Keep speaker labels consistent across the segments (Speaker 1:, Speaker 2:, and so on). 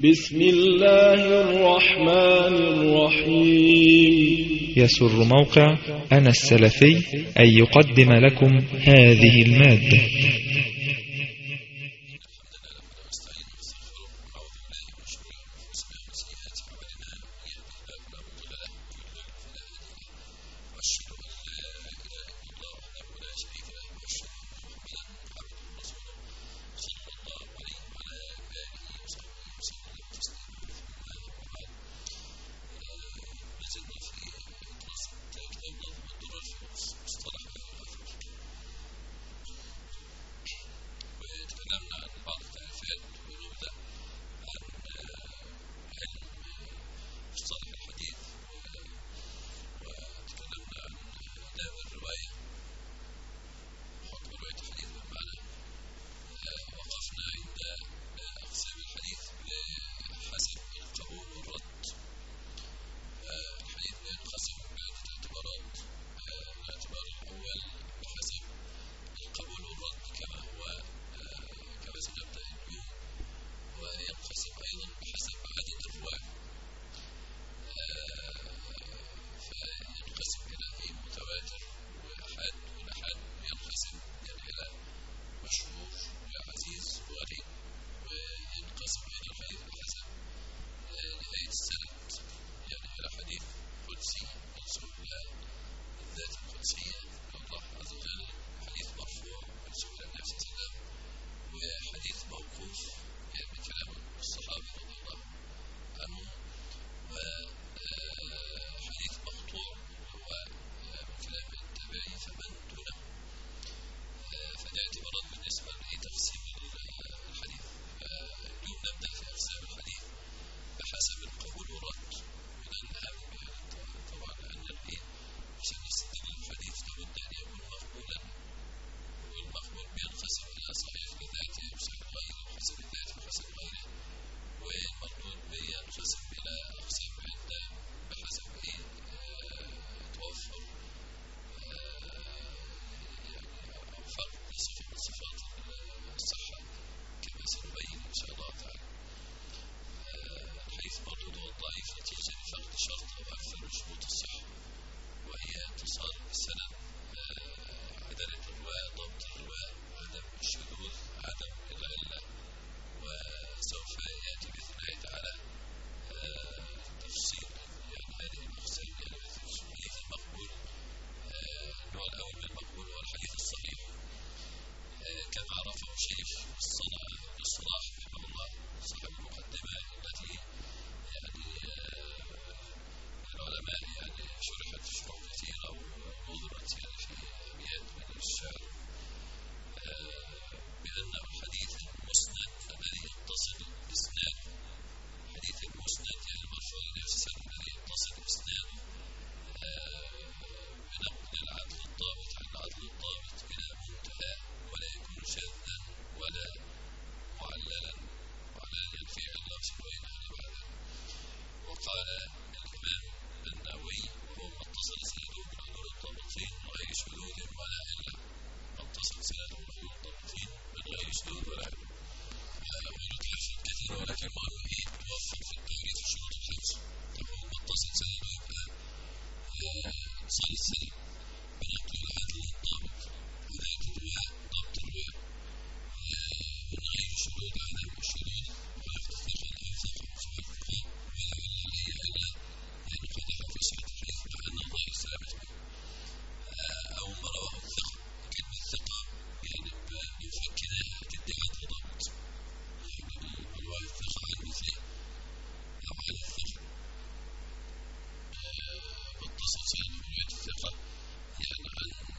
Speaker 1: بسم الله الرحمن الرحيم.
Speaker 2: يسر موقع أنا السلفي أن يقدم لكم هذه المادة.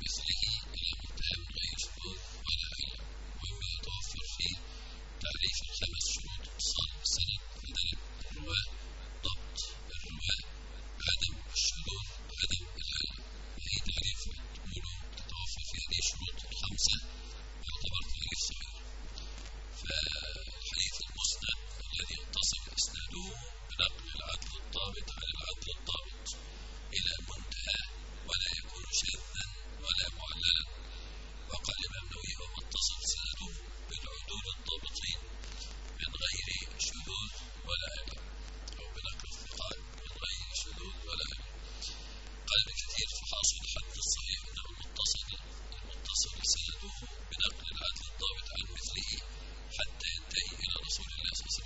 Speaker 3: تعريف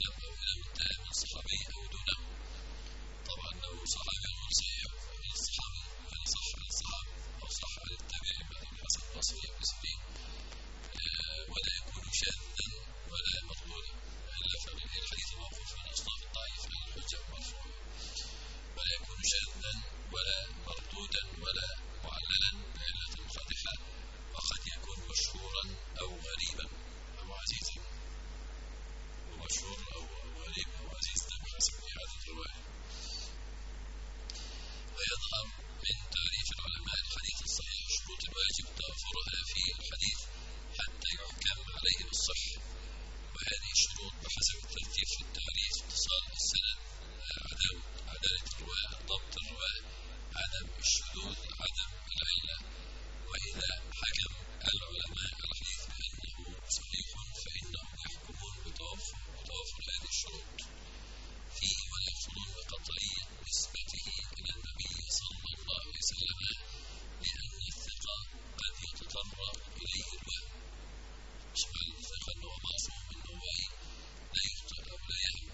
Speaker 3: وسلم أو إلى من صحابي أو دونه. طبعا لو صحابي يقول صحيح فمن الصحابة يعني صح عن الصحابة أو صح عن التابعين مثل الحسن البصري أو سفيان، ولا يكون شاذا ولا مردودا، إلا فالحديث الموقوف من أصناف الضعيف عن الحجة المرفوعة، ولا يكون شاذا ولا مردودا ولا معللا بعلة قادحة، وقد يكون مشهورا أو غريبا أو عزيزا، ومشهور أو غريب أو عزيز بحسب إعادة الرواية. ويظهر من تعريف العلماء الحديث الصحيح شروط الواجب توفرها في الحديث حتى يحكم عليه بالصحة، وهذه الشروط بحسب الترتيب في التعريف: اتصال السند، عدالة الرواة، ضبط الرواة، عدم الشذوذ، عدم العلة. وإذا حكم العلماء الحديث بأنه صحيح فإنهم يحكمون بتوافر هذه الشروط فيه، ويقصدون بقطعية نسبته إلى النبي صلى الله عليه وسلم، لأن الثقة قد يتطرق إليه الوهم. مش معنى الثقة أنه معصوم أنه لا يخطئ أو لا يهم،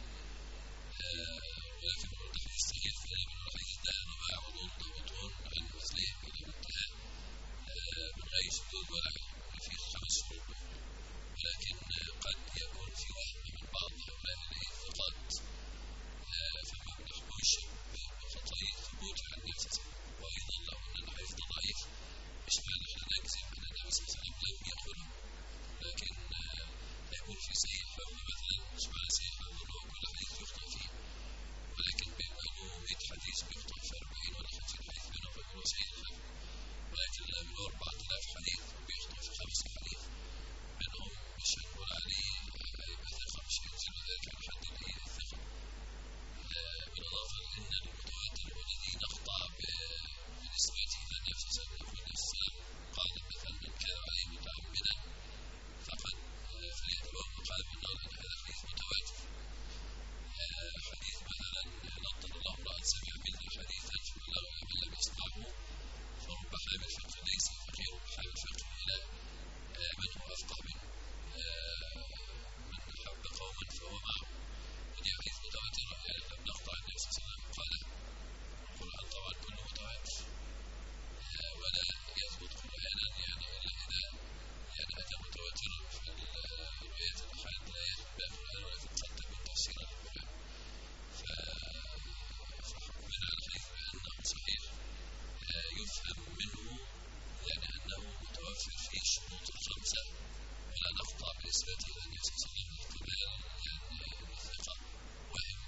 Speaker 3: ولكن الحديث الصحيح فإن الحديث ده أنواع وضوء ضبطون عن مثلهم إلى منتهى من غير شذوذ ولا علم، فيه 5 شروط. ولكن قد يكون في وهم من بعض هؤلاء الثقات، فما بنحكمش بقطعية ثبوت عن نفسه. وأيضا لو أن الحديث ضعيف مش معنى نحن نجزم أن النبي صلى الله عليه وسلم لم يقله، لكن يكون في سيء الفهم مثلا، مش معنى سيء الفهم أنه كل حديث يخطئ فيه، ولكن بما أنه 100 حديث بيخطئ في 40 ولا 50 حديث منهم فهو سيء الفهم. ولكن له 4000 حديث بيخطئ في 5 حديث منهم، مش هنقول عليه هيبقى ثقة، مش هينزل ذلك عن حد الثقة. بالإضافة لأن المتواتر هو الذي نقطع بنسبته إلى النبي صلى الله عليه وسلم. قال مثلا: من كان عليه متعمدا فقد فليتبوأ مقعده من النار. هذا حديث متواتر. حديث مثلا: نضر الله امرأ سمع مني حديثا فبلغه من لم يسمعه فرب حامل فقه ليس فقير حامل فقه إلى من هو أفقه منه، من أحب قوما فهو معه. ودي حديث متواتر، يعني لم نقطع النبي صلى الله عليه وسلم قال. القرآن طبعا كله متواتر، ولا يثبت قرآنا يعني إلا إذا يعني أتى متواترا في الروايات الأحاد، لا يثبت القرآن ولكن قد تكون تفسيرا للقرآن. فحكمنا على الحديث بأنه صحيح يفهم منه يعني أنه متوفر فيه الشروط 5، ولا نقطع بنسبته إلى النبي صلى الله عليه وسلم الكمال يعني الثقة وهم.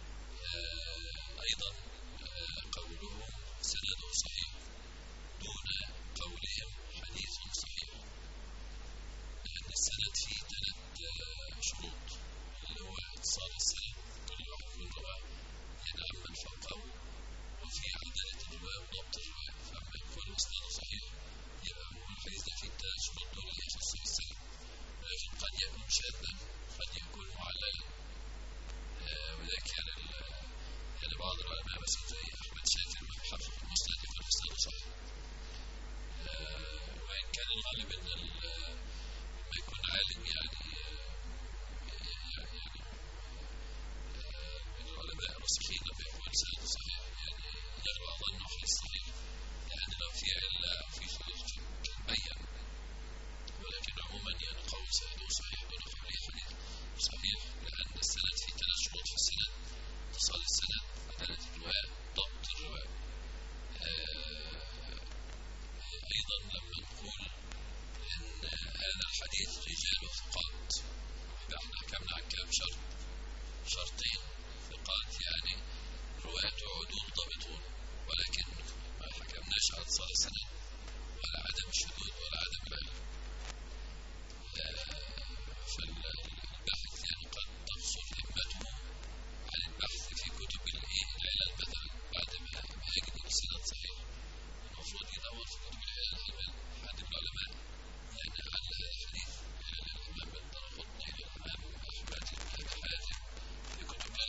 Speaker 3: أيضا قولهم سنده صحيح دون قولهم حديث صحيح، لأن السند فيه 3 شروط، اللي هو اتصال السند، كل واحد من الرواة ينعم من فوقه، وفي عدالة الرواة وضبط الرواة. فأما يكون إسناده صحيح يبقى هو الحديث ده فيه 3 شروط دون أن يخص بالسند، ولكن قد يكون شاذا، قد يكون معللا. ولذلك يعني بعض العلماء مثلا زي أحمد شاكر محقق المسند يقول إسناده صحيح، وإن كان الغالب أن ما يكون عالم يعني من العلماء الراسخين لما يقول إسناده صحيح يعني يغلب ظنه حديث صحيح، يعني لو في علة أو في شذوذ كالبين. ولكن عموما يعني قول سنده صحيح دون قوله حديث صحيح، لأن السند فيه 3 شروط في السند: اتصال السند، عدالة الرواة، ضبط الرواة. أيضا لما نقول إن هذا الحديث رجاله ثقات، احنا حكمنا عن كم شرط؟ 2 ثقات، يعني رواة عدول ضابطون، ولكن ما حكمناش على اتصال السند ولا عدم الشذوذ ولا عدم العلم. فالبحث يعني قد تقصر همته عن البحث في كتب العلل مثلا بعد ما يجد السند صحيح، المفروض يدور في كتب العلل. حد من العلماء يعني على هذا الحديث إلى الإمام الدارقطني، إلى الإمام أحمد بن حاتم في كتب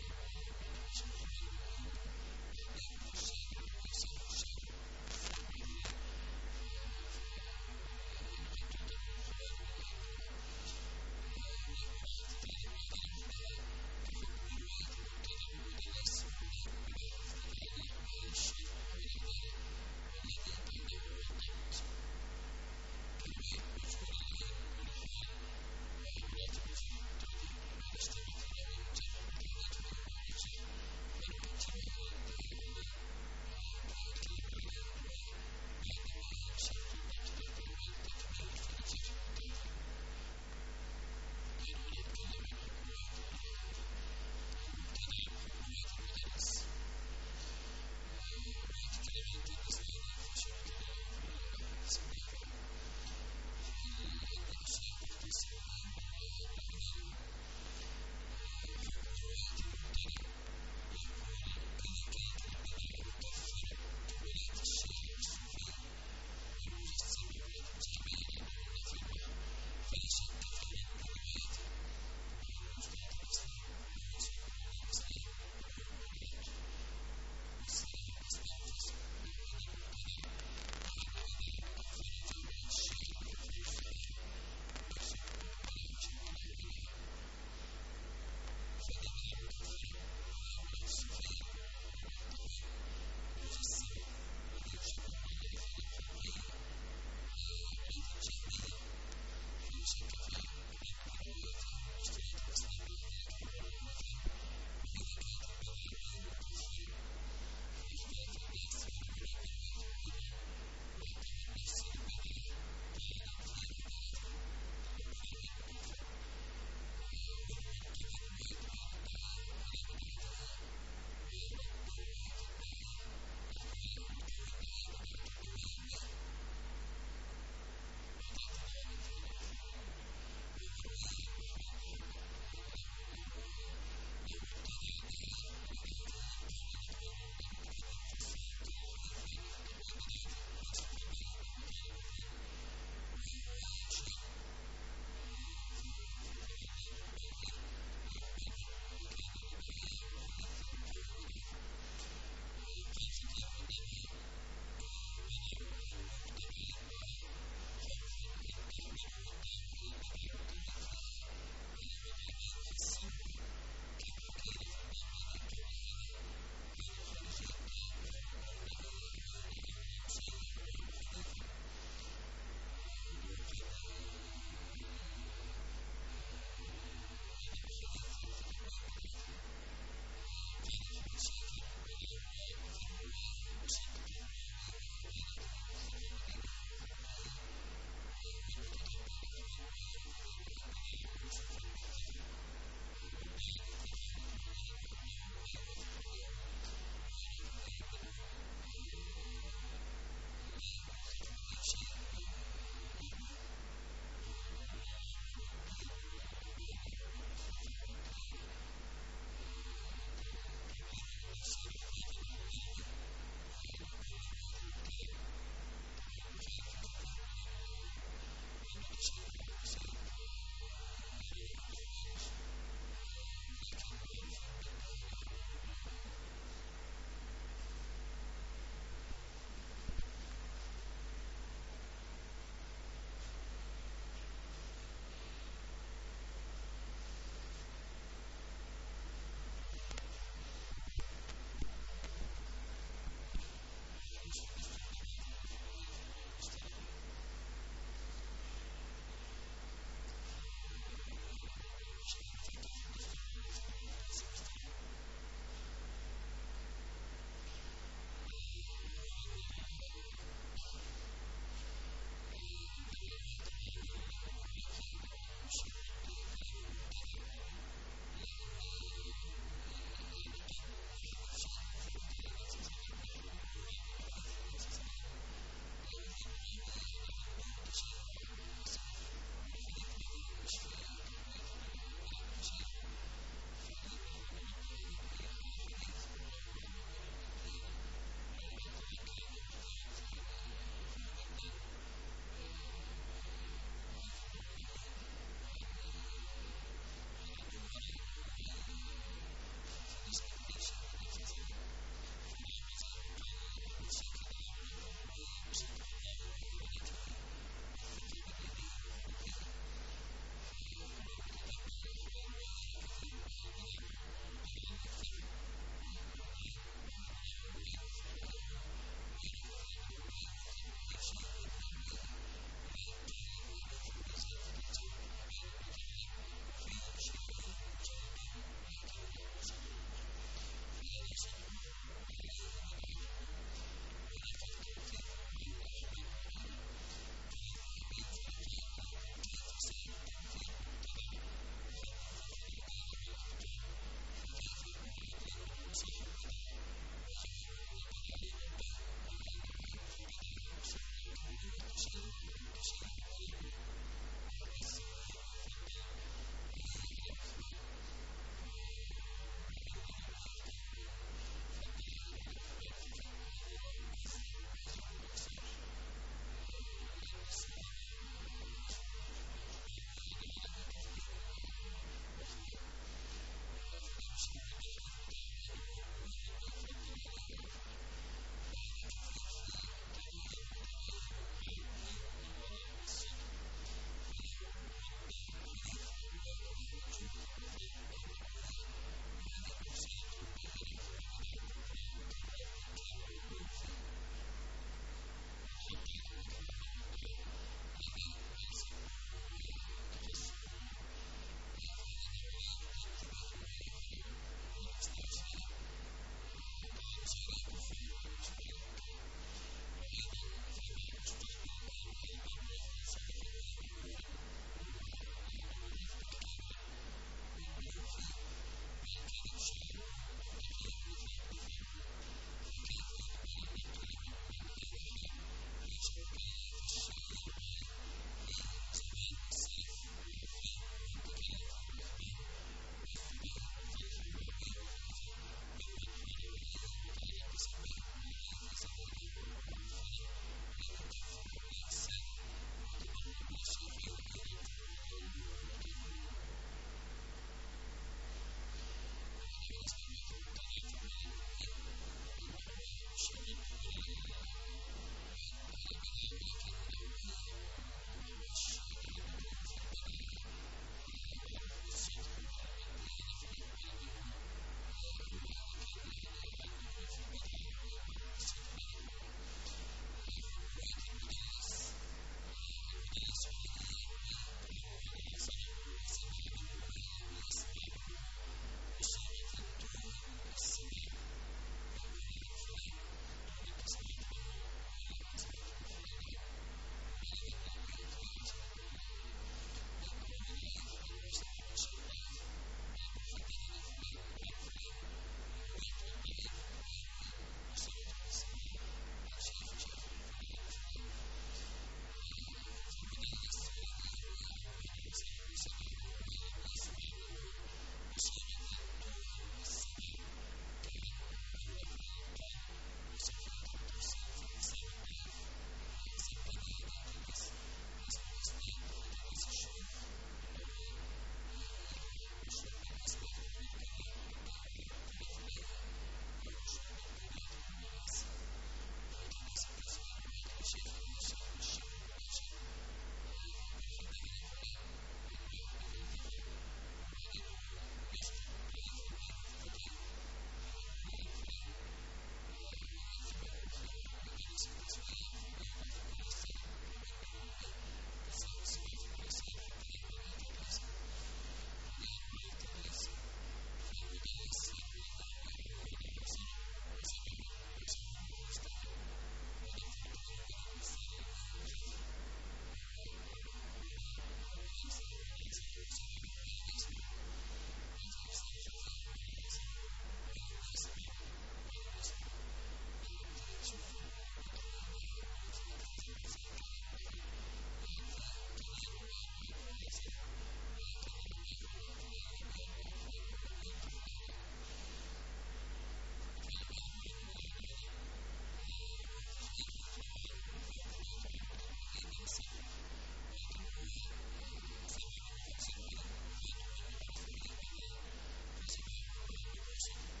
Speaker 3: يقصد